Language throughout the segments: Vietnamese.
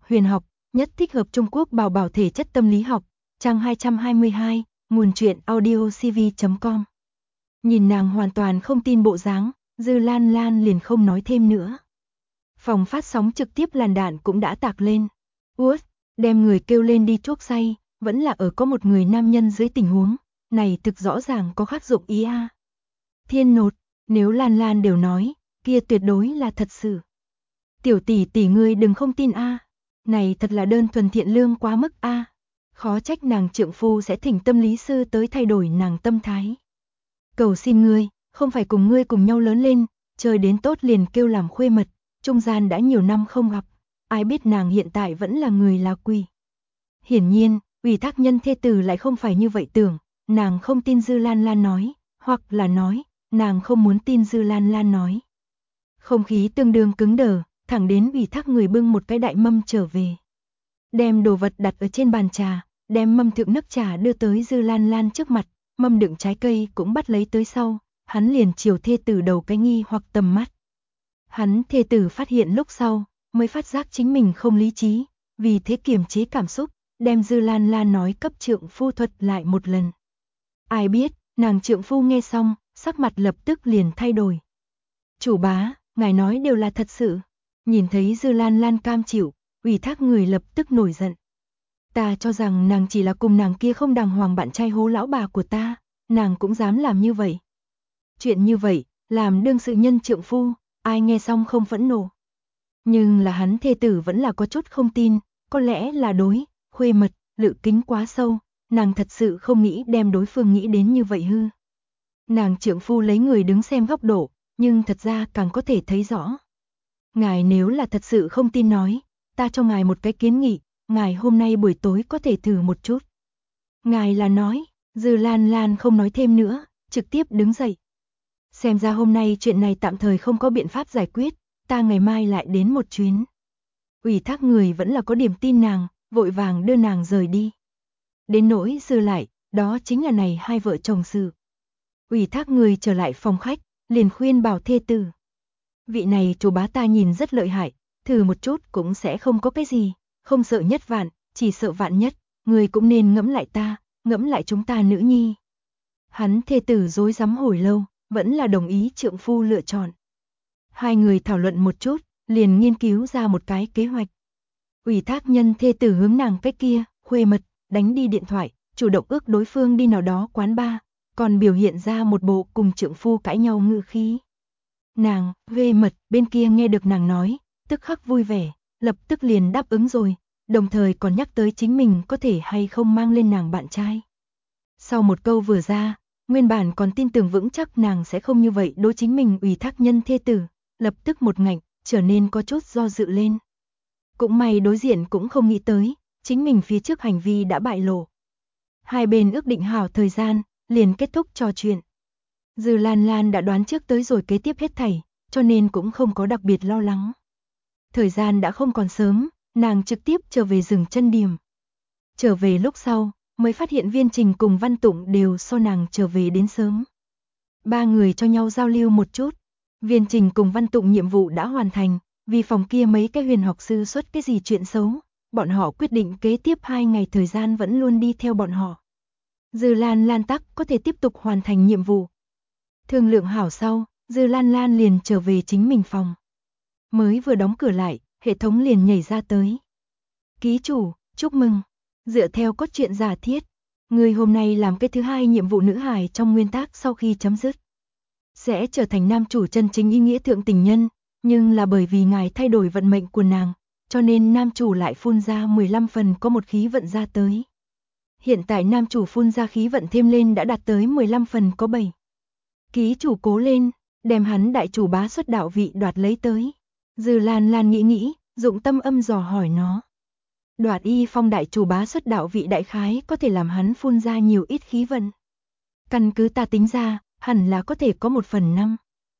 huyền học, nhất thích hợp Trung Quốc bảo bảo thể chất tâm lý học, trang 222, nguồn truyện audiocv.com. Nhìn nàng hoàn toàn không tin bộ dáng, Dư Lan Lan liền không nói thêm nữa. Phòng phát sóng trực tiếp làn đạn cũng đã tạc lên. Út, đem người kêu lên đi chuốc say, vẫn là ở có một người nam nhân dưới tình huống, này thực rõ ràng có khác dụng ý a. Thiên nột, nếu Lan Lan đều nói, kia tuyệt đối là thật sự. Tiểu tỷ tỷ ngươi đừng không tin a, này thật là đơn thuần thiện lương quá mức a. Khó trách nàng trượng phu sẽ thỉnh tâm lý sư tới thay đổi nàng tâm thái. Cầu xin ngươi, không phải cùng ngươi cùng nhau lớn lên, chơi đến tốt liền kêu làm khuê mật, trung gian đã nhiều năm không gặp, ai biết nàng hiện tại vẫn là người là quỷ. Hiển nhiên, ủy thác nhân thê tử lại không phải như vậy tưởng, nàng không tin Dư Lan Lan nói, hoặc là nói, nàng không muốn tin Dư Lan Lan nói. Không khí tương đương cứng đờ, thẳng đến ủy thác người bưng một cái đại mâm trở về. Đem đồ vật đặt ở trên bàn trà, đem mâm thượng nước trà đưa tới Dư Lan Lan trước mặt, mâm đựng trái cây cũng bắt lấy tới sau, hắn liền chiều thê tử đầu cái nghi hoặc tầm mắt. Hắn thê tử phát hiện lúc sau, mới phát giác chính mình không lý trí, vì thế kiềm chế cảm xúc, đem Dư Lan Lan nói cấp trượng phu thuật lại một lần. Ai biết, nàng trượng phu nghe xong, sắc mặt lập tức liền thay đổi. Chủ bá, ngài nói đều là thật sự. Nhìn thấy Dư Lan Lan cam chịu, ủy thác người lập tức nổi giận. Ta cho rằng nàng chỉ là cùng nàng kia không đàng hoàng bạn trai hố lão bà của ta, nàng cũng dám làm như vậy. Chuyện như vậy, làm đương sự nhân trượng phu, ai nghe xong không phẫn nộ. Nhưng là hắn thê tử vẫn là có chút không tin, có lẽ là đối, khuê mật, lự kính quá sâu, nàng thật sự không nghĩ đem đối phương nghĩ đến như vậy hư. Nàng trượng phu lấy người đứng xem góc độ, nhưng thật ra càng có thể thấy rõ. Ngài nếu là thật sự không tin nói, ta cho ngài một cái kiến nghị, ngài hôm nay buổi tối có thể thử một chút. Ngài là nói, Dư Lan Lan không nói thêm nữa, trực tiếp đứng dậy. Xem ra hôm nay chuyện này tạm thời không có biện pháp giải quyết, ta ngày mai lại đến một chuyến. Ủy thác người vẫn là có điểm tin nàng, vội vàng đưa nàng rời đi. Đến nỗi dư lại, đó chính là này hai vợ chồng sự. Ủy thác người trở lại phòng khách, liền khuyên bảo thê tử. Vị này chủ bá ta nhìn rất lợi hại, thử một chút cũng sẽ không có cái gì, không sợ nhất vạn, chỉ sợ vạn nhất, người cũng nên ngẫm lại ta, ngẫm lại chúng ta nữ nhi. Hắn thê tử rối rắm hồi lâu, vẫn là đồng ý trượng phu lựa chọn. Hai người thảo luận một chút, liền nghiên cứu ra một cái kế hoạch. Ủy thác nhân thê tử hướng nàng cái kia, khuê mật, đánh đi điện thoại, chủ động ước đối phương đi nào đó quán bar, còn biểu hiện ra một bộ cùng trượng phu cãi nhau ngữ khí. Nàng, khuê mật, bên kia nghe được nàng nói, tức khắc vui vẻ, lập tức liền đáp ứng rồi, đồng thời còn nhắc tới chính mình có thể hay không mang lên nàng bạn trai. Sau một câu vừa ra, nguyên bản còn tin tưởng vững chắc nàng sẽ không như vậy đối chính mình ủy thác nhân thê tử, lập tức một ngạnh, trở nên có chút do dự lên. Cũng may đối diện cũng không nghĩ tới, chính mình phía trước hành vi đã bại lộ. Hai bên ước định hảo thời gian, liền kết thúc trò chuyện. Dư Lan Lan đã đoán trước tới rồi kế tiếp hết thảy, cho nên cũng không có đặc biệt lo lắng. Thời gian đã không còn sớm, nàng trực tiếp trở về rừng chân điểm. Trở về lúc sau, mới phát hiện Viên Trình cùng Văn Tụng đều so nàng trở về đến sớm. Ba người cho nhau giao lưu một chút. Viên Trình cùng Văn Tụng nhiệm vụ đã hoàn thành, vì phòng kia mấy cái huyền học sư xuất cái gì chuyện xấu, bọn họ quyết định kế tiếp 2 ngày thời gian vẫn luôn đi theo bọn họ. Dư Lan Lan tắc có thể tiếp tục hoàn thành nhiệm vụ. Thương lượng hảo sau, Dư Lan Lan liền trở về chính mình phòng. Mới vừa đóng cửa lại, hệ thống liền nhảy ra tới. Ký chủ, chúc mừng. Dựa theo cốt truyện giả thiết, người hôm nay làm cái thứ 2 nhiệm vụ nữ hài trong nguyên tắc sau khi chấm dứt. Sẽ trở thành nam chủ chân chính ý nghĩa thượng tình nhân, nhưng là bởi vì ngài thay đổi vận mệnh của nàng, cho nên nam chủ lại phun ra 15 phần có một khí vận ra tới. Hiện tại nam chủ phun ra khí vận thêm lên đã đạt tới 15 phần có 7. Ký chủ cố lên, đem hắn đại chủ bá xuất đạo vị đoạt lấy tới. Dư Lan Lan nghĩ, dụng tâm âm dò hỏi nó. Đoạt y phong đại chủ bá xuất đạo vị đại khái có thể làm hắn phun ra nhiều ít khí vận. Căn cứ ta tính ra, hẳn là có thể có 1/5.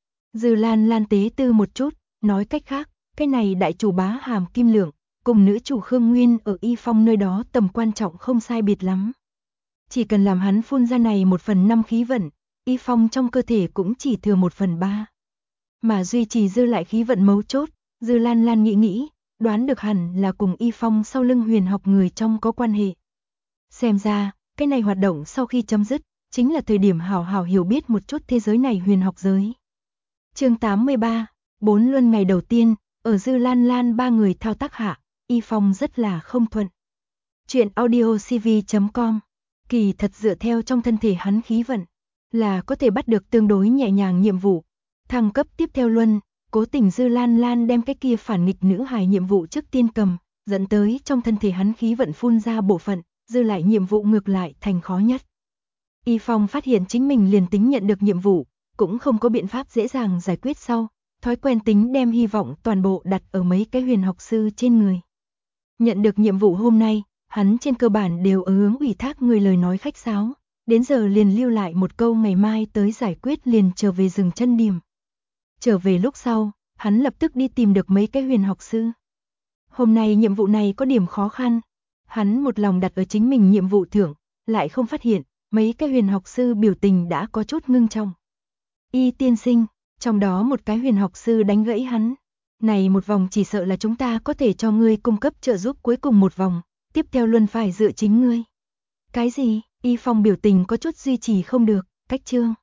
Dư Lan Lan tế tư một chút, nói cách khác, cái này đại chủ bá Hàm Kim Lượng, cùng nữ chủ Khương Nguyên ở y phong nơi đó tầm quan trọng không sai biệt lắm. Chỉ cần làm hắn phun ra này 1/5 khí vận, y phong trong cơ thể cũng chỉ thừa 1/3. Mà duy trì dư lại khí vận mấu chốt, Dư Lan Lan nghĩ, đoán được hẳn là cùng Y Phong sau lưng huyền học người trong có quan hệ. Xem ra, cái này hoạt động sau khi chấm dứt, chính là thời điểm hảo hảo hiểu biết một chút thế giới này huyền học giới. Chương 83, 4 luân ngày đầu tiên, ở Dư Lan Lan ba người thao tác hạ, Y Phong rất là không thuận. Chuyện audiocv.com, kỳ thật dựa theo trong thân thể hắn khí vận, là có thể bắt được tương đối nhẹ nhàng nhiệm vụ. Thăng cấp tiếp theo luân, cố tình Dư Lan Lan đem cái kia phản nghịch nữ hài nhiệm vụ trước tiên cầm, dẫn tới trong thân thể hắn khí vận phun ra bộ phận, dư lại nhiệm vụ ngược lại thành khó nhất. Y Phong phát hiện chính mình liền tính nhận được nhiệm vụ, cũng không có biện pháp dễ dàng giải quyết sau, thói quen tính đem hy vọng toàn bộ đặt ở mấy cái huyền học sư trên người. Nhận được nhiệm vụ hôm nay, hắn trên cơ bản đều ở hướng ủy thác người lời nói khách sáo, đến giờ liền lưu lại một câu ngày mai tới giải quyết liền trở về dừng chân điểm. Trở về lúc sau, hắn lập tức đi tìm được mấy cái huyền học sư. Hôm nay nhiệm vụ này có điểm khó khăn, hắn một lòng đặt ở chính mình nhiệm vụ thưởng, lại không phát hiện, mấy cái huyền học sư biểu tình đã có chút ngưng trọng. Y tiên sinh, trong đó một cái huyền học sư đánh gãy hắn. Này một vòng chỉ sợ là chúng ta có thể cho ngươi cung cấp trợ giúp cuối cùng một vòng, tiếp theo luôn phải dựa chính ngươi. Cái gì? Y Phong biểu tình có chút duy trì không được, cách chương.